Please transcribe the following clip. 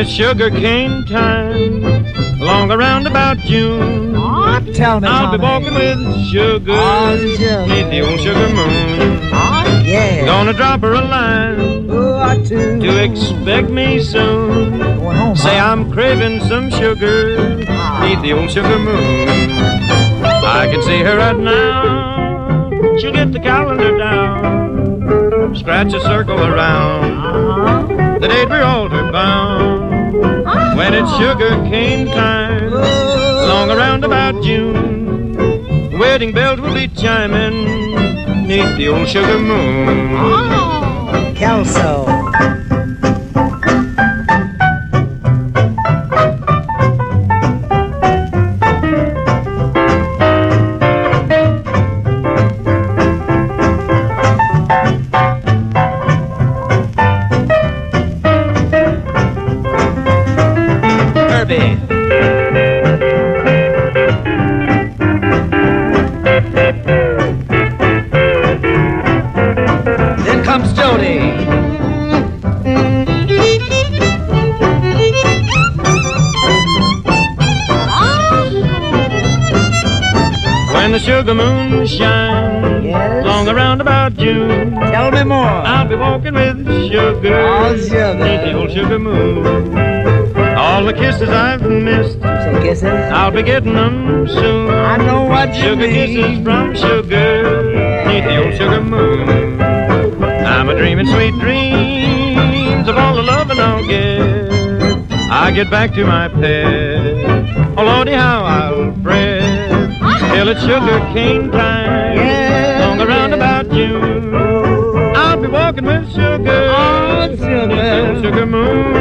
it's sugar cane time, along around about June, Tell me, I'll be walking with sugar, beneath the old sugar moon. Yeah. Gonna drop her a line to expect me soon. Say I'm craving some sugar, beneath the old sugar moon. I can see her right now. She'll get the calendar down, scratch a circle around the date we're altar bound. When it's sugar cane time, along around about June, wedding bells will be chiming beneath the old sugar moon. Kelso. Then comes Jody. When the sugar moon shines, long around about June, Tell me more. I'll be walking with sugar, Oh, sugar. beneath the old sugar moon. All the kisses I've missed, Some kisses. I'll be getting them soon. I know what you Sugar mean. kisses from sugar, beneath the old sugar moon. I'm a dreaming sweet dreams of all the loving I'll get. I get back to my pet. Oh Lordy, how I'll fret till it's sugar cane time, long around about June. I'll be walking with sugar, beneath the old sugar moon.